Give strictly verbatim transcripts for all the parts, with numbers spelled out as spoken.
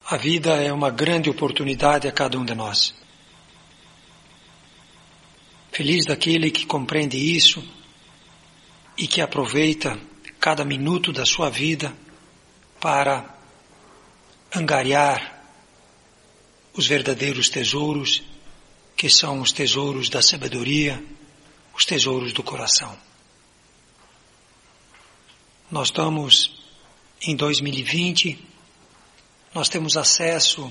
A vida é uma grande oportunidade a cada um de nós. Feliz daquele que compreende isso e que aproveita cada minuto da sua vida para angariar os verdadeiros tesouros, que são os tesouros da sabedoria, os tesouros do coração. Nós estamos em dois mil e vinte, nós temos acesso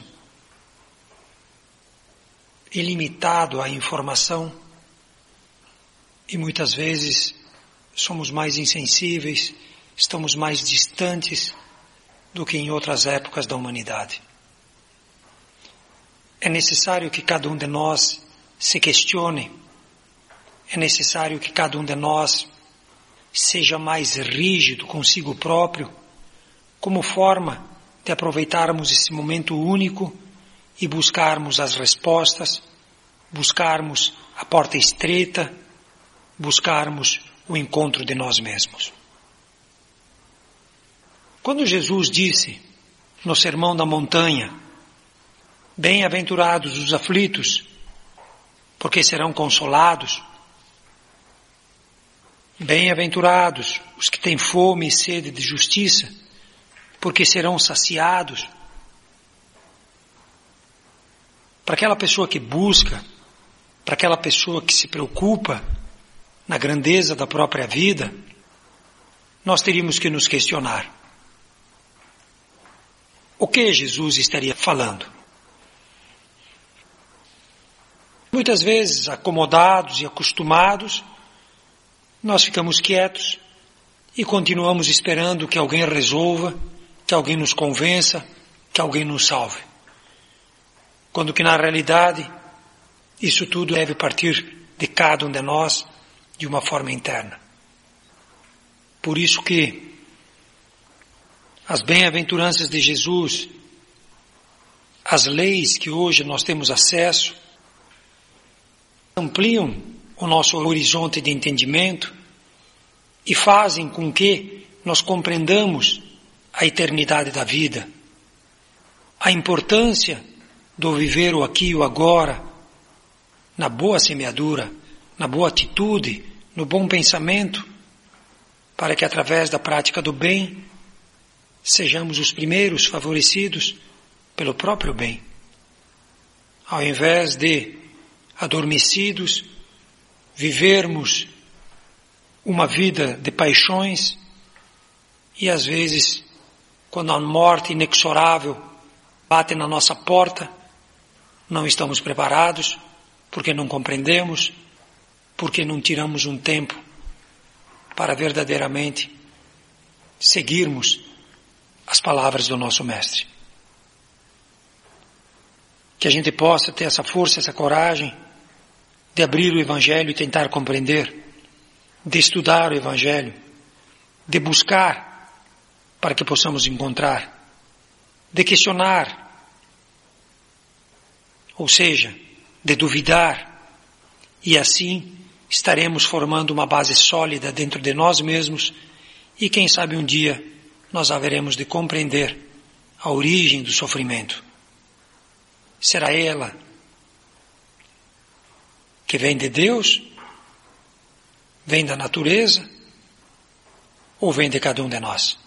ilimitado à informação e muitas vezes somos mais insensíveis, estamos mais distantes do que em outras épocas da humanidade. É necessário que cada um de nós se questione, é necessário que cada um de nós seja mais rígido consigo próprio, como forma de aproveitarmos esse momento único e buscarmos as respostas, buscarmos a porta estreita, buscarmos o encontro de nós mesmos. Quando Jesus disse no Sermão da Montanha, bem-aventurados os aflitos, porque serão consolados, bem-aventurados os que têm fome e sede de justiça, porque serão saciados. Para aquela pessoa que busca, para aquela pessoa que se preocupa na grandeza da própria vida, nós teríamos que nos questionar. O que Jesus estaria falando? Muitas vezes, acomodados e acostumados, nós ficamos quietos e continuamos esperando que alguém resolva, que alguém nos convença, que alguém nos salve. Quando que na realidade, isso tudo deve partir de cada um de nós de uma forma interna. Por isso que as bem-aventuranças de Jesus, as leis que hoje nós temos acesso, ampliam o nosso horizonte de entendimento e fazem com que nós compreendamos a eternidade da vida, a importância do viver o aqui e o agora, na boa semeadura, na boa atitude, no bom pensamento, para que através da prática do bem, sejamos os primeiros favorecidos pelo próprio bem, ao invés de, adormecidos, vivermos uma vida de paixões e às vezes, quando a morte inexorável bate na nossa porta, não estamos preparados, porque não compreendemos, porque não tiramos um tempo para verdadeiramente seguirmos as palavras do nosso Mestre. Que a gente possa ter essa força, essa coragem de abrir o Evangelho e tentar compreender, de estudar o Evangelho, de buscar para que possamos encontrar, de questionar, ou seja, de duvidar, e assim estaremos formando uma base sólida dentro de nós mesmos e quem sabe um dia nós haveremos de compreender a origem do sofrimento. Será ela que vem de Deus, vem da natureza ou vem de cada um de nós?